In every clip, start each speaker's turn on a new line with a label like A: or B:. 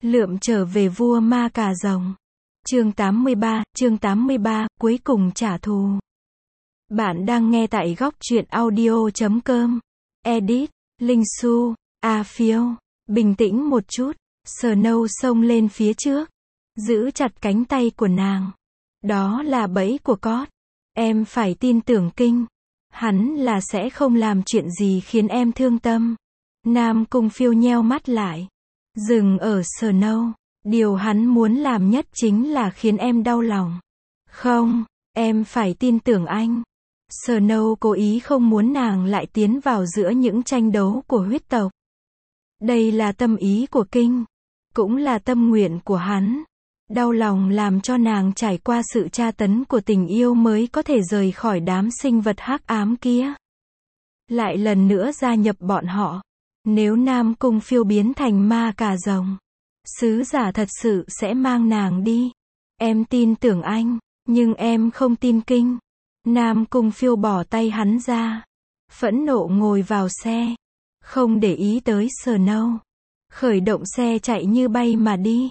A: Lượm trở về vua ma cà rồng. Chương 83, cuối cùng trả thù. Bạn đang nghe tại góc truyện audio.com. Edit, Linh Su, Phiêu. Bình tĩnh một chút. Snow xông lên phía trước, giữ chặt cánh tay của nàng. Đó là bẫy của Cốt. Em phải tin tưởng Kinh. Hắn là sẽ không làm chuyện gì khiến em thương tâm. Nam Cung Phiêu nheo mắt lại. Dừng ở Snow. Điều hắn muốn làm nhất chính là khiến em đau lòng. Không, em phải tin tưởng anh. Snow cố ý không muốn nàng lại tiến vào giữa những tranh đấu của huyết tộc. Đây là tâm ý của Kinh, cũng là tâm nguyện của hắn. Đau lòng làm cho nàng trải qua sự tra tấn của tình yêu mới có thể rời khỏi đám sinh vật hắc ám kia. Lại lần nữa gia nhập bọn họ. Nếu Nam Cung Phiêu biến thành ma cà rồng, sứ giả thật sự sẽ mang nàng đi. Em tin tưởng anh, nhưng em không tin Kinh. Nam Cung Phiêu bỏ tay hắn ra. Phẫn nộ ngồi vào xe. Không để ý tới Snow. Khởi động xe chạy như bay mà đi.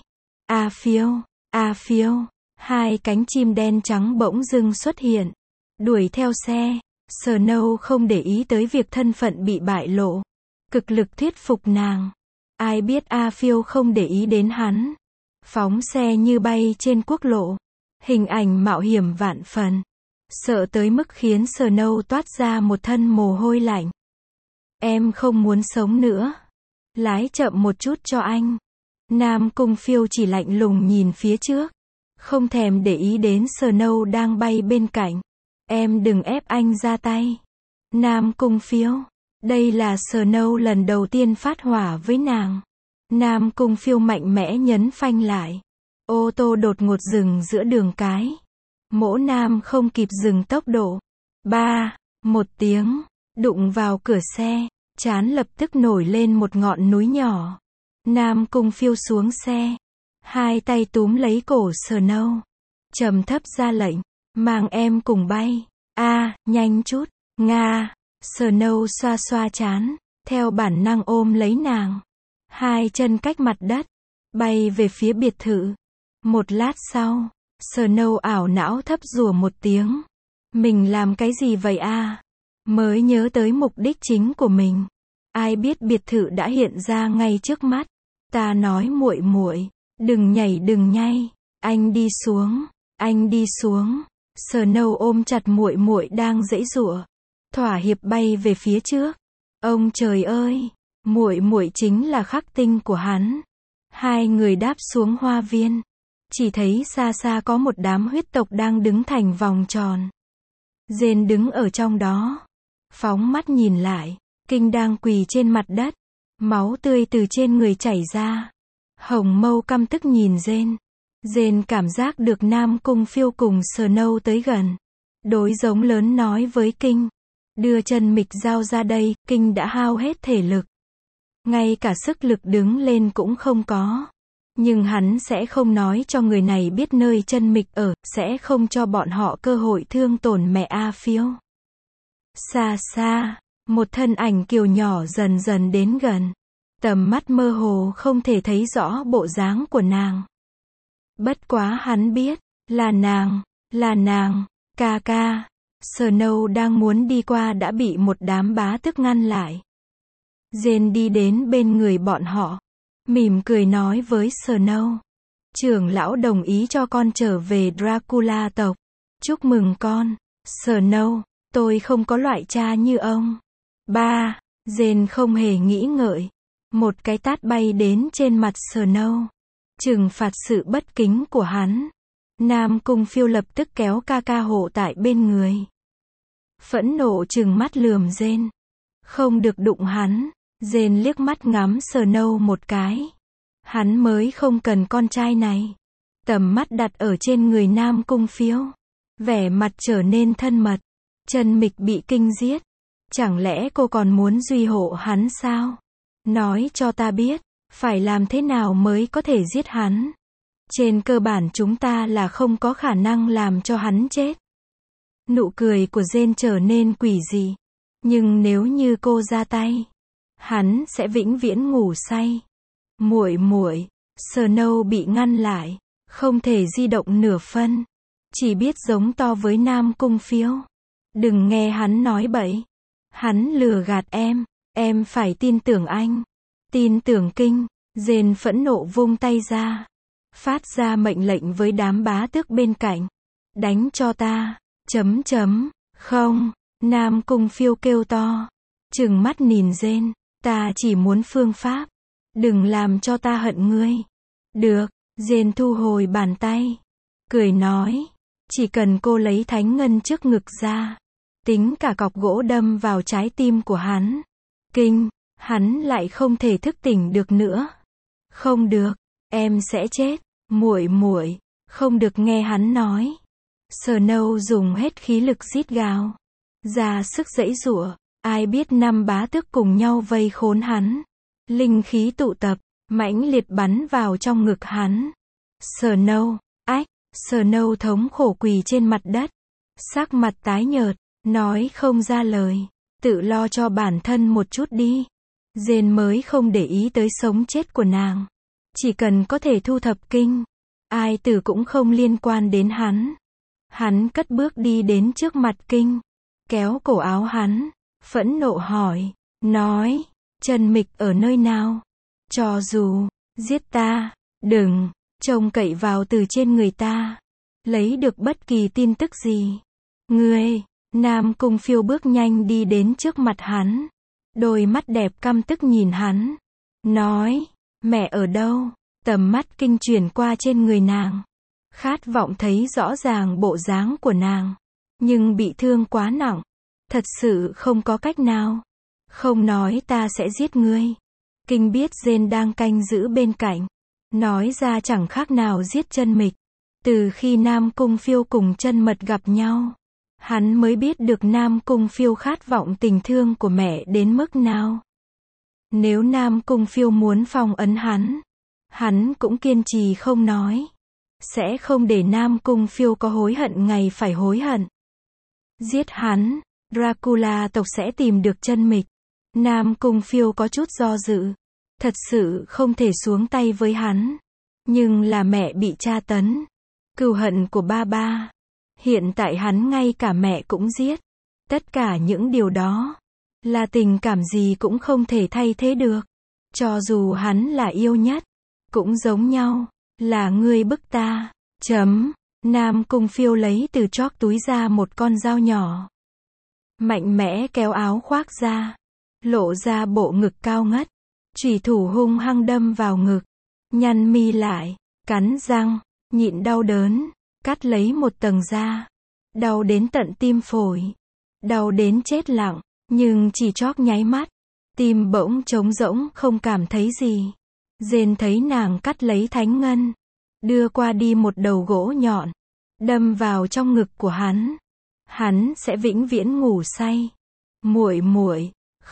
A: Phiêu. Hai cánh chim đen trắng bỗng dưng xuất hiện. Đuổi theo xe. Snow không để ý tới việc thân phận bị bại lộ. Cực lực thuyết phục nàng. Ai biết Phiêu không để ý đến hắn. Phóng xe như bay trên quốc lộ. Hình ảnh mạo hiểm vạn phần. Sợ tới mức khiến Snow toát ra một thân mồ hôi lạnh. Em không muốn sống nữa. Lái chậm một chút cho anh. Nam Cung Phiêu chỉ lạnh lùng nhìn phía trước. Không thèm để ý đến Snow đang bay bên cạnh. Em đừng ép anh ra tay. Nam Cung Phiêu. Đây là Snow lần đầu tiên phát hỏa với nàng. Nam Cung Phiêu mạnh mẽ nhấn phanh lại. Ô tô đột ngột dừng giữa đường cái. Mỗ Nam không kịp dừng tốc độ. Một tiếng, đụng vào cửa xe, trán lập tức nổi lên một ngọn núi nhỏ. Nam Cung Phiêu xuống xe, hai tay túm lấy cổ Snow, trầm thấp ra lệnh, mang em cùng bay. Nhanh chút, Nga. Snow xoa xoa trán, theo bản năng ôm lấy nàng. Hai chân cách mặt đất, bay về phía biệt thự. Một lát sau, Snow ảo não thấp rủa một tiếng. Mình làm cái gì vậy Mới nhớ tới mục đích chính của mình. Ai biết biệt thự đã hiện ra ngay trước mắt. Ta nói muội, đừng nhảy, anh đi xuống. Snow ôm chặt muội đang giãy giụa, thỏa hiệp bay về phía trước. Ông trời ơi, muội chính là khắc tinh của hắn. Hai người đáp xuống hoa viên. Chỉ thấy xa xa có một đám huyết tộc đang đứng thành vòng tròn. Jane đứng ở trong đó. Phóng mắt nhìn lại, Kinh đang quỳ trên mặt đất. Máu tươi từ trên người chảy ra. Hồng Mâu căm tức nhìn Jane. Jane cảm giác được Nam Cung Phiêu cùng Snow tới gần. Đối giống lớn nói với Kinh. Đưa chân mịch dao ra đây. Kinh đã hao hết thể lực. Ngay cả sức lực đứng lên cũng không có. Nhưng hắn sẽ không nói cho người này biết nơi chân mịch ở, sẽ không cho bọn họ cơ hội thương tổn mẹ Phiêu. Xa xa, một thân ảnh kiều nhỏ dần dần đến gần. Tầm mắt mơ hồ không thể thấy rõ bộ dáng của nàng. Bất quá hắn biết, là nàng, ca. Snow đang muốn đi qua đã bị một đám bá tước ngăn lại. Jane đi đến bên người bọn họ. Mỉm cười nói với Snow. Trưởng lão đồng ý cho con trở về Dracula tộc. Chúc mừng con. Snow, tôi không có loại cha như ông. Jane không hề nghĩ ngợi. Một cái tát bay đến trên mặt Snow. Trừng phạt sự bất kính của hắn. Nam Cung Phiêu lập tức kéo ca hộ tại bên người. Phẫn nộ trừng mắt lườm Jane. Không được đụng hắn. Jane liếc mắt ngắm Snow một cái. Hắn mới không cần con trai này. Tầm mắt đặt ở trên người Nam Cung Phiêu. Vẻ mặt trở nên thân mật. Chân mịch bị Kinh giết. Chẳng lẽ cô còn muốn duy hộ hắn sao? Nói cho ta biết, phải làm thế nào mới có thể giết hắn? Trên cơ bản chúng ta là không có khả năng làm cho hắn chết. Nụ cười của Jane trở nên quỷ dị. Nhưng nếu như cô ra tay, hắn sẽ vĩnh viễn ngủ say. Muội, Snow bị ngăn lại, không thể di động nửa phân. Chỉ biết giống to với Nam Cung Phiêu. Đừng nghe hắn nói bậy. Hắn lừa gạt em phải tin tưởng anh. Tin tưởng Kinh. Jane phẫn nộ vung tay ra. Phát ra mệnh lệnh với đám bá tước bên cạnh. Đánh cho ta. Không. Nam Cung Phiêu kêu to. Trừng mắt nhìn Jane. Ta chỉ muốn phương pháp. Đừng làm cho ta hận ngươi. Được. Jane thu hồi bàn tay. Cười nói. Chỉ cần cô lấy thánh ngân trước ngực ra. Tính cả cọc gỗ đâm vào trái tim của hắn. Kinh. Hắn lại không thể thức tỉnh được nữa. Không được. Em sẽ chết. Muội. Không được nghe hắn nói. Snow dùng hết khí lực rít gào. Ra sức giãy giụa. Ai biết năm bá tước cùng nhau vây khốn hắn. Linh khí tụ tập. Mãnh liệt bắn vào trong ngực hắn. Snow. Snow thống khổ quỳ trên mặt đất. Sắc mặt tái nhợt. Nói không ra lời. Tự lo cho bản thân một chút đi. Jane mới không để ý tới sống chết của nàng. Chỉ cần có thể thu thập Kinh. Ai tử cũng không liên quan đến hắn. Hắn cất bước đi đến trước mặt Kinh. Kéo cổ áo hắn. Phẫn nộ hỏi. Nói. Trần Mịch ở nơi nào? Cho dù. Giết ta. Đừng. Trông cậy vào từ trên người ta. Lấy được bất kỳ tin tức gì. Ngươi. Nam Cung Phiêu bước nhanh đi đến trước mặt hắn. Đôi mắt đẹp căm tức nhìn hắn. Nói. Mẹ ở đâu? Tầm mắt Kinh chuyển qua trên người nàng. Khát vọng thấy rõ ràng bộ dáng của nàng. Nhưng bị thương quá nặng. Thật sự không có cách nào. Không nói ta sẽ giết ngươi. Kinh biết Jane đang canh giữ bên cạnh. Nói ra chẳng khác nào giết Chân Mịch. Từ khi Nam Cung Phiêu cùng Chân Mật gặp nhau. Hắn mới biết được Nam Cung Phiêu khát vọng tình thương của mẹ đến mức nào. Nếu Nam Cung Phiêu muốn phong ấn hắn cũng kiên trì không nói. Sẽ không để Nam Cung Phiêu có hối hận ngày phải hối hận. Giết hắn, Dracula tộc sẽ tìm được Chân Mịch. Nam Cung Phiêu có chút do dự. Thật sự không thể xuống tay với hắn. Nhưng là mẹ bị tra tấn. Cừu hận của ba. Hiện tại hắn ngay cả mẹ cũng giết. Tất cả những điều đó. Là tình cảm gì cũng không thể thay thế được. Cho dù hắn là yêu nhất. Cũng giống nhau. Là ngươi bức ta. Nam Cung Phiêu lấy từ chóp túi ra một con dao nhỏ. Mạnh mẽ kéo áo khoác ra. Lộ ra bộ ngực cao ngất. Chủy thủ hung hăng đâm vào ngực. Nhăn mi lại. Cắn răng. Nhịn đau đớn. Cắt lấy một tầng da. Đau đến tận tim phổi. Đau đến chết lặng. Nhưng chỉ chóp nháy mắt. Tim bỗng trống rỗng không cảm thấy gì. Jane thấy nàng cắt lấy thánh ngân. Đưa qua đi một đầu gỗ nhọn. Đâm vào trong ngực của hắn. Hắn sẽ vĩnh viễn ngủ say. Muội.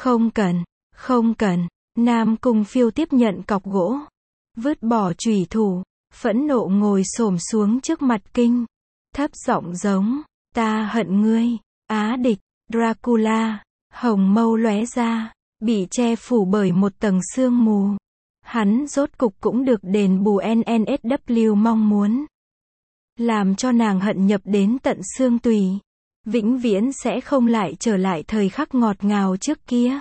A: Không cần. Nam Cung Phiêu tiếp nhận cọc gỗ. Vứt bỏ chủy thủ. Phẫn nộ ngồi xổm xuống trước mặt Kinh. Thấp giọng giống. Ta hận ngươi. Á địch. Dracula. Hồng mâu lóe ra. Bị che phủ bởi một tầng sương mù. Hắn rốt cục cũng được đền bù NNSW mong muốn. Làm cho nàng hận nhập đến tận xương tùy. Vĩnh viễn sẽ không lại trở lại thời khắc ngọt ngào trước kia.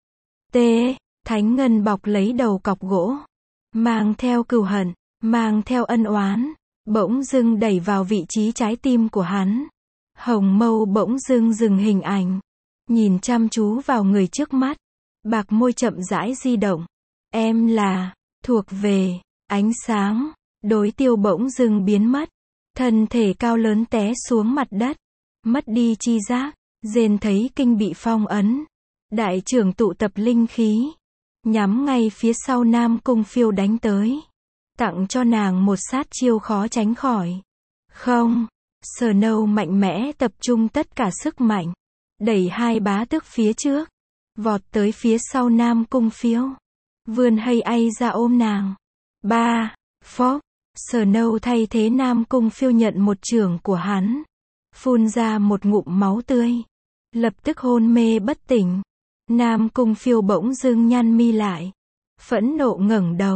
A: Thánh ngân bọc lấy đầu cọc gỗ. Mang theo cừu hận. Mang theo ân oán. Bỗng dưng đẩy vào vị trí trái tim của hắn. Hồng mâu bỗng dưng dừng hình ảnh. Nhìn chăm chú vào người trước mắt. Bạc môi chậm rãi di động. Em là, thuộc về, ánh sáng. Đối tiêu bỗng dưng biến mất. Thân thể cao lớn té xuống mặt đất. Mất đi chi giác. Jane thấy Kinh bị phong ấn. Đại trưởng tụ tập linh khí. Nhắm ngay phía sau Nam Cung Phiêu đánh tới. Tặng cho nàng một sát chiêu khó tránh khỏi. Không. Snow mạnh mẽ tập trung tất cả sức mạnh. Đẩy hai bá tước phía trước. Vọt tới phía sau Nam Cung Phiêu. Vươn hay ai ra ôm nàng. Phốc. Snow thay thế Nam Cung Phiêu nhận một chưởng của hắn. Phun ra một ngụm máu tươi. Lập tức hôn mê bất tỉnh. Nam Cung Phiêu bỗng dưng nhăn mi lại. Phẫn nộ ngẩng đầu.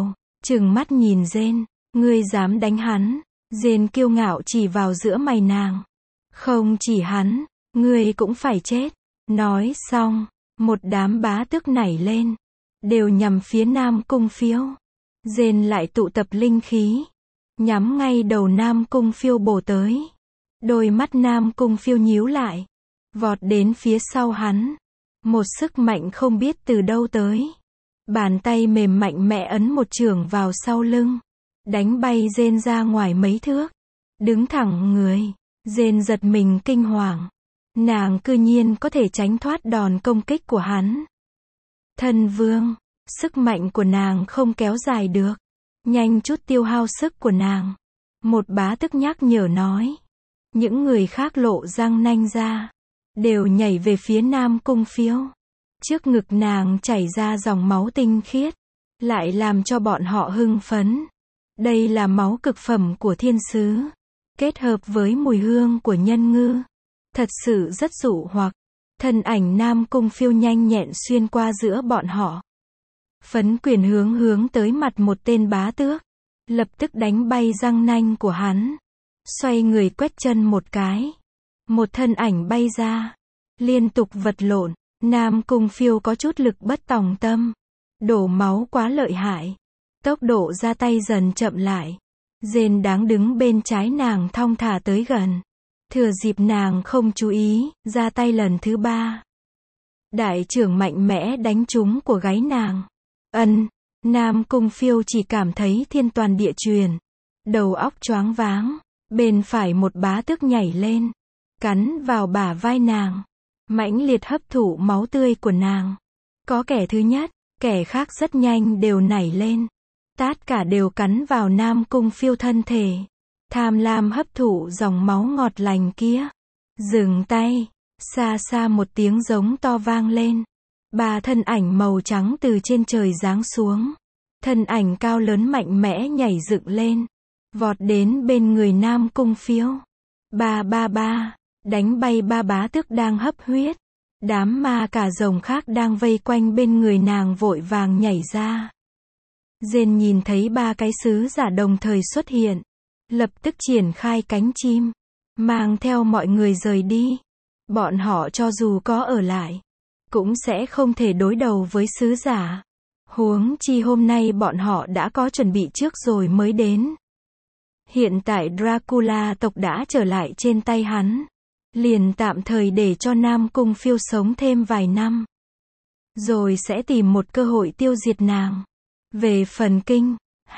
A: trừng mắt nhìn Jane, ngươi dám đánh hắn. Jane kiêu ngạo chỉ vào giữa mày nàng. Không chỉ hắn, ngươi cũng phải chết. Nói xong, một đám bá tước nảy lên, đều nhằm phía Nam Cung Phiêu. Jane lại tụ tập linh khí, nhắm ngay đầu Nam Cung Phiêu bổ tới. Đôi mắt Nam Cung Phiêu nhíu lại, vọt đến phía sau hắn. Một sức mạnh không biết từ đâu tới. Bàn tay mềm mạnh mẽ ấn một chưởng vào sau lưng, đánh bay Jane ra ngoài mấy thước. Đứng thẳng người, Jane giật mình kinh hoàng. Nàng cư nhiên có thể tránh thoát đòn công kích của hắn. Thân vương, sức mạnh của nàng không kéo dài được. Nhanh chút tiêu hao sức của nàng. Một bá tước nhắc nhở nói. Những người khác lộ răng nanh ra, đều nhảy về phía Nam Cung Phiêu. Trước ngực nàng chảy ra dòng máu tinh khiết, lại làm cho bọn họ hưng phấn. Đây là máu cực phẩm của thiên sứ, kết hợp với mùi hương của nhân ngư. Thật sự rất dụ hoặc. Thân ảnh Nam Cung Phiêu nhanh nhẹn xuyên qua giữa bọn họ. Phấn quyền hướng tới mặt một tên bá tước. Lập tức đánh bay răng nanh của hắn. Xoay người quét chân một cái. Một thân ảnh bay ra. Liên tục vật lộn. Nam Cung Phiêu có chút lực bất tòng tâm. Đổ máu quá lợi hại. Tốc độ ra tay dần chậm lại. Jane đáng đứng bên trái nàng thong thả tới gần. Thừa dịp nàng không chú ý, ra tay lần thứ 3. Đại trưởng mạnh mẽ đánh trúng của gáy nàng. Nam Cung Phiêu chỉ cảm thấy thiên toàn địa chuyền. Đầu óc choáng váng. Bên phải một bá tước nhảy lên, cắn vào bả vai nàng, mãnh liệt hấp thụ máu tươi của nàng. Có kẻ thứ nhất, kẻ khác rất nhanh đều nảy lên. Tất cả đều cắn vào Nam Cung Phiêu thân thể. Tham lam hấp thụ dòng máu ngọt lành kia. Dừng tay, xa xa một tiếng giống to vang lên. 3 thân ảnh màu trắng từ trên trời giáng xuống. Thân ảnh cao lớn mạnh mẽ nhảy dựng lên, vọt đến bên người Nam Cung Phiêu. Ba, đánh bay 3 bá tước đang hấp huyết. Đám ma cả rồng khác đang vây quanh bên người nàng vội vàng nhảy ra. Jane nhìn thấy 3 cái sứ giả đồng thời xuất hiện, lập tức triển khai cánh chim, mang theo mọi người rời đi. Bọn họ cho dù có ở lại, cũng sẽ không thể đối đầu với sứ giả. Huống chi hôm nay bọn họ đã có chuẩn bị trước rồi mới đến. Hiện tại Dracula tộc đã trở lại trên tay hắn. Liền tạm thời để cho Nam Cung Phiêu sống thêm vài năm. Rồi sẽ tìm một cơ hội tiêu diệt nàng. Về phần Kinh,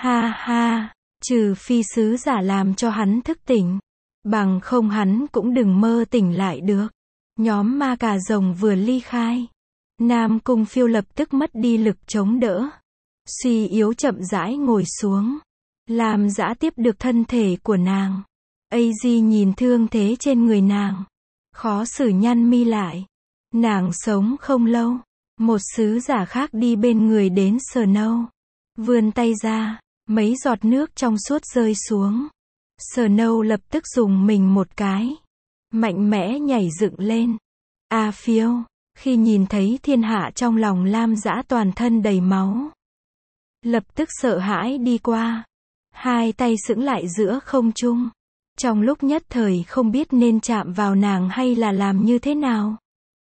A: trừ phi sứ giả làm cho hắn thức tỉnh. Bằng không hắn cũng đừng mơ tỉnh lại được. Nhóm ma cà rồng vừa ly khai. Nam Cung Phiêu lập tức mất đi lực chống đỡ. Suy yếu chậm rãi ngồi xuống. Làm giã tiếp được thân thể của nàng. AZ nhìn thương thế trên người nàng. Khó xử nhăn mi lại. Nàng sống không lâu. Một sứ giả khác đi bên người đến Snow. Vươn tay ra. Mấy giọt nước trong suốt rơi xuống. Snow lập tức dùng mình một cái. Mạnh mẽ nhảy dựng lên. Phiêu. Khi nhìn thấy thiên hạ trong lòng Lam Dã toàn thân đầy máu. Lập tức sợ hãi đi qua. Hai tay sững lại giữa không trung. Trong lúc nhất thời không biết nên chạm vào nàng hay là làm như thế nào.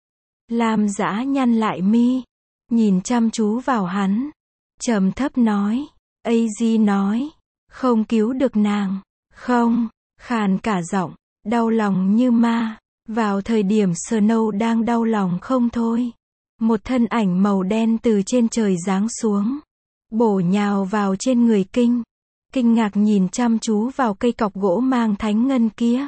A: Lam Dã nhăn lại mi. Nhìn chăm chú vào hắn. Trầm thấp nói. AZ nói. Không cứu được nàng. Không. Khàn cả giọng. Đau lòng như ma. Vào thời điểm Snow đang đau lòng không thôi. Một thân ảnh màu đen từ trên trời giáng xuống. Bổ nhào vào trên người Kinh. Kinh ngạc nhìn chăm chú vào cây cọc gỗ mang thánh ngân kia.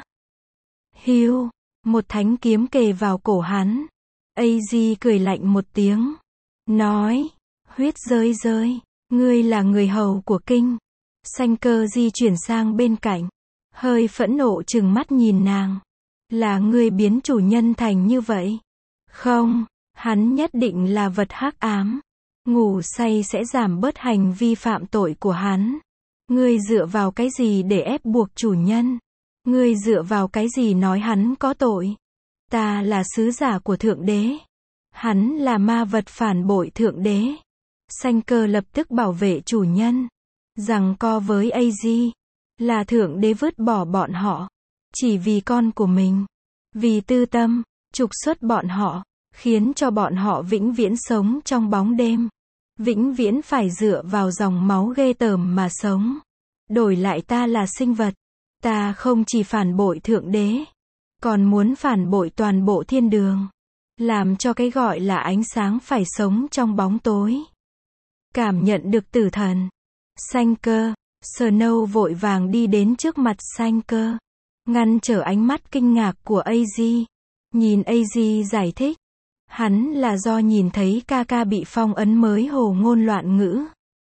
A: Hiu. Một thánh kiếm kề vào cổ hắn. AZ cười lạnh một tiếng. Nói. Huyết rơi. Ngươi là người hầu của Kinh. Xanh Cơ di chuyển sang bên cạnh. Hơi phẫn nộ trừng mắt nhìn nàng. Là ngươi biến chủ nhân thành như vậy. Không. Hắn nhất định là vật hắc ám. Ngủ say sẽ giảm bớt hành vi phạm tội của hắn. Ngươi dựa vào cái gì để ép buộc chủ nhân? Ngươi dựa vào cái gì nói hắn có tội? Ta là sứ giả của Thượng Đế. Hắn là ma vật phản bội Thượng Đế. Xanh Cơ lập tức bảo vệ chủ nhân. Giằng co với AZ, là Thượng Đế vứt bỏ bọn họ, chỉ vì con của mình, vì tư tâm, trục xuất bọn họ, khiến cho bọn họ vĩnh viễn sống trong bóng đêm, vĩnh viễn phải dựa vào dòng máu ghê tởm mà sống. Đổi lại ta là sinh vật, ta không chỉ phản bội Thượng Đế, còn muốn phản bội toàn bộ thiên đường, làm cho cái gọi là ánh sáng phải sống trong bóng tối. Cảm nhận được tử thần. Sanker, Snow vội vàng đi đến trước mặt Sanker, ngăn trở ánh mắt kinh ngạc của AZ. Nhìn AZ giải thích, hắn là do nhìn thấy ca bị phong ấn mới hồ ngôn loạn ngữ.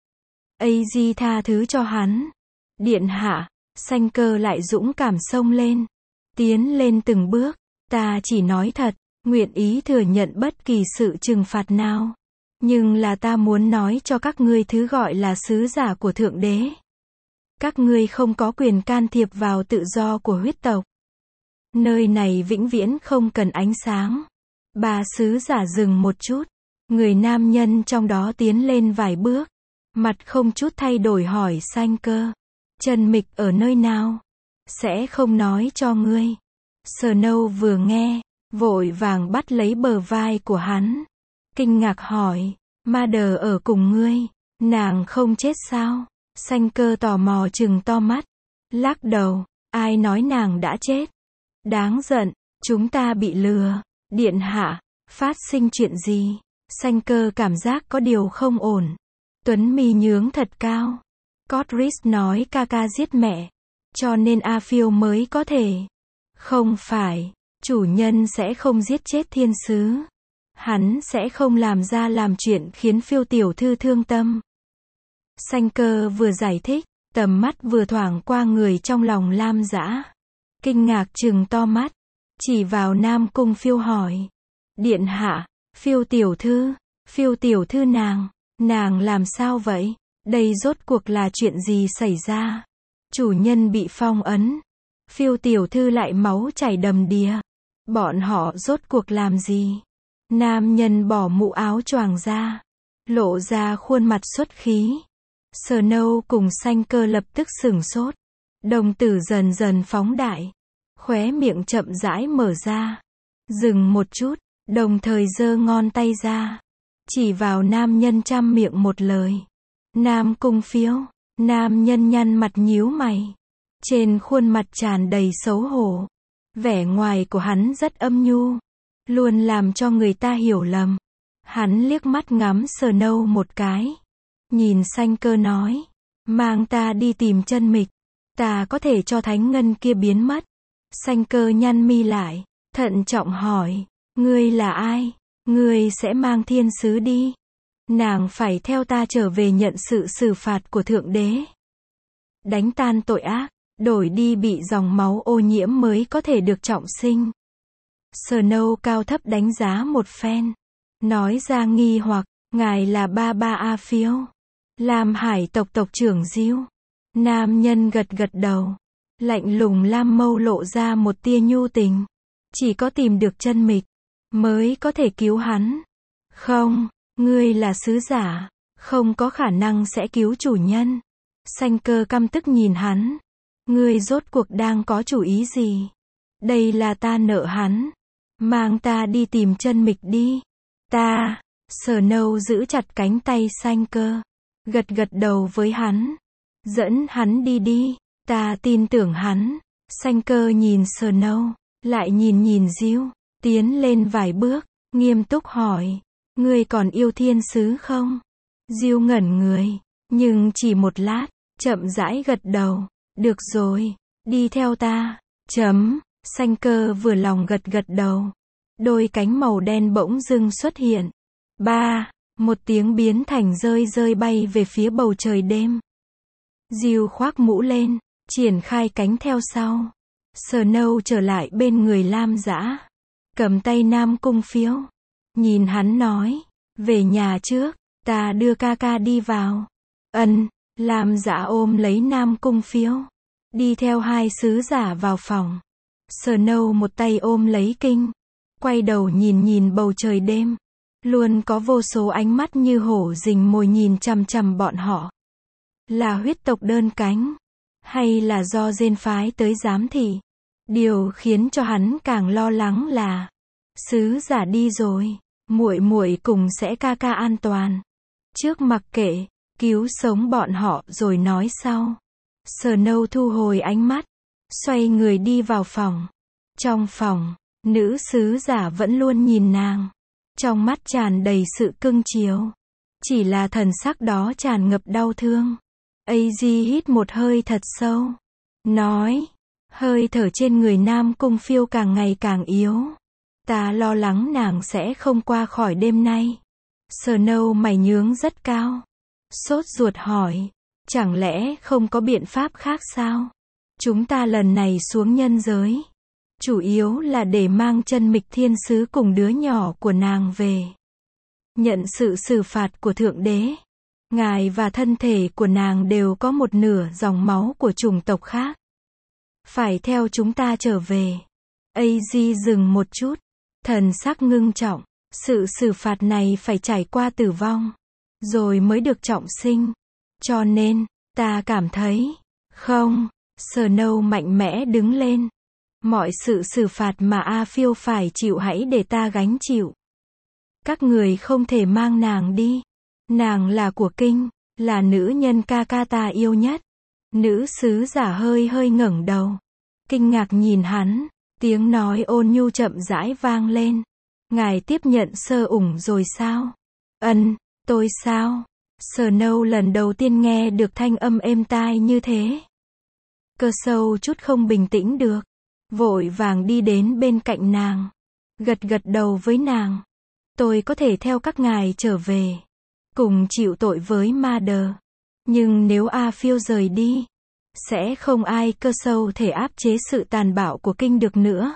A: AZ tha thứ cho hắn. Điện hạ, Sanker lại dũng cảm xông lên, tiến lên từng bước. Ta chỉ nói thật, nguyện ý thừa nhận bất kỳ sự trừng phạt nào. Nhưng là ta muốn nói cho các ngươi thứ gọi là sứ giả của Thượng Đế. Các ngươi không có quyền can thiệp vào tự do của huyết tộc. Nơi này vĩnh viễn không cần ánh sáng. Bà sứ giả dừng một chút. Người nam nhân trong đó tiến lên vài bước. Mặt không chút thay đổi hỏi Sanker. Trần Mịch ở nơi nào? Sẽ không nói cho ngươi. Snow vừa nghe, vội vàng bắt lấy bờ vai của hắn. Kinh ngạc hỏi, Mother ở cùng ngươi, nàng không chết sao? Sanker tò mò trừng to mắt, lắc đầu, ai nói nàng đã chết? Đáng giận, chúng ta bị lừa. Điện hạ, phát sinh chuyện gì? Sanker cảm giác có điều không ổn. Tuấn mi nhướng thật cao. Corlys nói ca giết mẹ, cho nên Aphil mới có thể. Không phải, chủ nhân sẽ không giết chết thiên sứ. Hắn sẽ không làm chuyện khiến Phiêu tiểu thư thương tâm. Sanker vừa giải thích, tầm mắt vừa thoảng qua người trong lòng Lam Dã. Kinh ngạc trừng to mắt, chỉ vào Nam Cung Phiêu hỏi. Điện hạ, Phiêu tiểu thư nàng làm sao vậy? Đây rốt cuộc là chuyện gì xảy ra? Chủ nhân bị phong ấn. Phiêu tiểu thư lại máu chảy đầm đìa. Bọn họ rốt cuộc làm gì? Nam nhân bỏ mũ áo choàng ra, lộ ra khuôn mặt xuất khí. Snow cùng Sanker lập tức sửng sốt. Đồng tử dần dần phóng đại. Khóe miệng chậm rãi mở ra. Dừng một chút, đồng thời giơ ngón tay ra. Chỉ vào nam nhân trăm miệng một lời. Nam Cung Phiêu. Nam nhân nhăn mặt nhíu mày. Trên khuôn mặt tràn đầy xấu hổ. Vẻ ngoài của hắn rất âm nhu, luôn làm cho người ta hiểu lầm. Hắn liếc mắt ngắm Snow một cái. Nhìn Sanker nói. Mang ta đi tìm Chân Mịch. Ta có thể cho thánh ngân kia biến mất. Sanker nhăn mi lại. Thận trọng hỏi. Ngươi là ai? Ngươi sẽ mang thiên sứ đi. Nàng phải theo ta trở về nhận sự xử phạt của Thượng Đế. Đánh tan tội ác. Đổi đi bị dòng máu ô nhiễm mới có thể được trọng sinh. Snow cao thấp đánh giá một phen. Nói ra nghi hoặc, ngài là ba Aphil. Lam Hải tộc trưởng Diêu. Nam nhân gật đầu. Lạnh lùng lam mâu lộ ra một tia nhu tình. Chỉ có tìm được Chân Mịch, mới có thể cứu hắn. Không, ngươi là sứ giả, không có khả năng sẽ cứu chủ nhân. Sanker căm tức nhìn hắn. Ngươi rốt cuộc đang có chủ ý gì? Đây là ta nợ hắn. Mang ta đi tìm Chân Mịch đi. Ta. Snow giữ chặt cánh tay Sanker. Gật đầu với hắn. Dẫn hắn đi. Ta tin tưởng hắn. Sanker nhìn Snow. Lại nhìn Diêu. Tiến lên vài bước. Nghiêm túc hỏi. Ngươi còn yêu thiên sứ không? Diêu ngẩn người. Nhưng chỉ một lát. Chậm rãi gật đầu. Được rồi, đi theo ta. Sanker vừa lòng gật đầu. Đôi cánh màu đen bỗng dưng xuất hiện. Một tiếng biến thành rơi bay về phía bầu trời đêm. Diêu khoác mũ lên, triển khai cánh theo sau. Snow trở lại bên người Lam Dã, cầm tay Nam Cung Phiêu. Nhìn hắn nói, về nhà trước, ta đưa ca đi vào. Lam Dã ôm lấy Nam Cung Phiêu, đi theo hai sứ giả vào phòng. Snow một tay ôm lấy kinh, quay đầu nhìn bầu trời đêm. Luôn có vô số ánh mắt như hổ rình mồi nhìn chằm chằm bọn họ. Là huyết tộc đơn cánh? Hay là do Diên phái tới giám thị? Điều khiến cho hắn càng lo lắng là sứ giả đi rồi, muội muội cùng sẽ ca ca an toàn. Trước mặc kệ, cứu sống bọn họ rồi nói sau. Snow thu hồi ánh mắt, xoay người đi vào phòng. Trong phòng, nữ sứ giả vẫn luôn nhìn nàng, trong mắt tràn đầy sự cưng chiều. Chỉ là thần sắc đó tràn ngập đau thương. AG hít một hơi thật sâu, nói, hơi thở trên người Nam Cung Phiêu càng ngày càng yếu. Ta lo lắng nàng sẽ không qua khỏi đêm nay. Snow mày nhướng rất cao, sốt ruột hỏi, chẳng lẽ không có biện pháp khác sao? Chúng ta lần này xuống nhân giới, chủ yếu là để mang chân Mịch Thiên Sứ cùng đứa nhỏ của nàng về. Nhận sự xử phạt của Thượng Đế. Ngài và thân thể của nàng đều có một nửa dòng máu của chủng tộc khác. Phải theo chúng ta trở về. AG dừng một chút, thần sắc ngưng trọng. Sự xử phạt này phải trải qua tử vong, rồi mới được trọng sinh. Cho nên, ta cảm thấy, không, Snow mạnh mẽ đứng lên. Mọi sự xử phạt mà A Phiêu phải chịu hãy để ta gánh chịu. Các người không thể mang nàng đi. Nàng là của Kinh, là nữ nhân ca ca ta yêu nhất. Nữ sứ giả hơi hơi ngẩng đầu, kinh ngạc nhìn hắn, tiếng nói ôn nhu chậm rãi vang lên. Ngài tiếp nhận sơ ủng rồi sao? Tôi sao? Snow lần đầu tiên nghe được thanh âm êm tai như thế. Cơ sâu chút không bình tĩnh được, vội vàng đi đến bên cạnh nàng, gật gật đầu với nàng. Tôi có thể theo các ngài trở về, cùng chịu tội với Mother. Nhưng nếu A Phiêu rời đi, sẽ không ai cơ sâu thể áp chế sự tàn bạo của Kinh được nữa.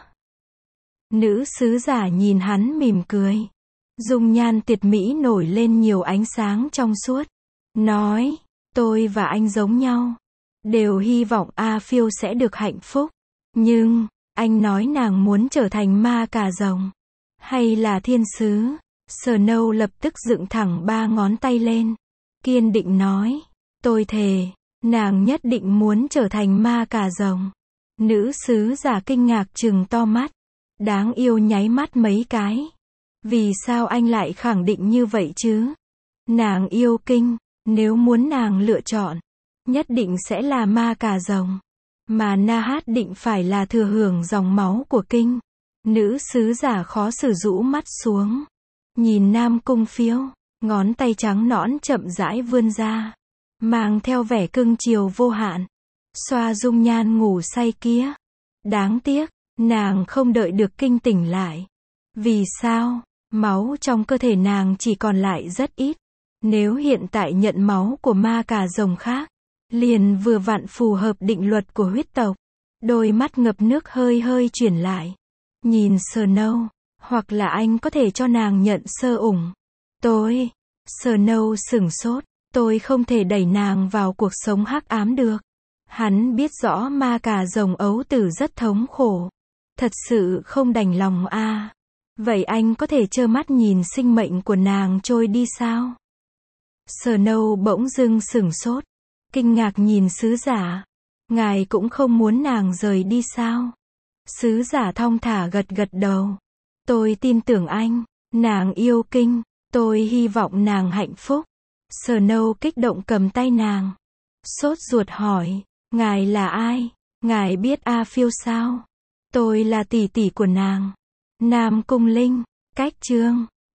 A: Nữ sứ giả nhìn hắn mỉm cười. Dung nhan tuyệt mỹ nổi lên nhiều ánh sáng trong suốt. Nói, tôi và anh giống nhau. Đều hy vọng A Phiêu sẽ được hạnh phúc. Nhưng, anh nói nàng muốn trở thành ma cà rồng. Hay là thiên sứ? Snow lập tức dựng thẳng 3 ngón tay lên. Kiên định nói, tôi thề, nàng nhất định muốn trở thành ma cà rồng. Nữ sứ giả kinh ngạc trừng to mắt. Đáng yêu nháy mắt mấy cái. Vì sao anh lại khẳng định như vậy chứ? Nàng yêu Kinh, nếu muốn nàng lựa chọn, nhất định sẽ là ma cà rồng. Mà Nahat định phải là thừa hưởng dòng máu của Kinh. Nữ sứ giả khó xử rũ mắt xuống. Nhìn Nam Cung Phiêu, ngón tay trắng nõn chậm rãi vươn ra, mang theo vẻ cưng chiều vô hạn. Xoa dung nhan ngủ say kia. Đáng tiếc, nàng không đợi được Kinh tỉnh lại. Vì sao? Máu trong cơ thể nàng chỉ còn lại rất ít. Nếu hiện tại nhận máu của ma cà rồng khác, liền vừa vặn phù hợp định luật của huyết tộc. Đôi mắt ngập nước hơi hơi chuyển lại. Nhìn Snow, hoặc là anh có thể cho nàng nhận sơ ủng. Snow sửng sốt, tôi không thể đẩy nàng vào cuộc sống hắc ám được. Hắn biết rõ ma cà rồng ấu tử rất thống khổ. Thật sự không đành lòng a. Vậy anh có thể trơ mắt nhìn sinh mệnh của nàng trôi đi sao? Snow bỗng dưng sửng sốt, kinh ngạc nhìn sứ giả. Ngài cũng không muốn nàng rời đi sao? Sứ giả thong thả gật gật đầu. Tôi tin tưởng anh, nàng yêu Kinh, tôi hy vọng nàng hạnh phúc. Snow kích động cầm tay nàng, sốt ruột hỏi, ngài là ai? Ngài biết A Phiêu sao? Tôi là tỷ tỷ của nàng. Nam Cung Linh, cách chương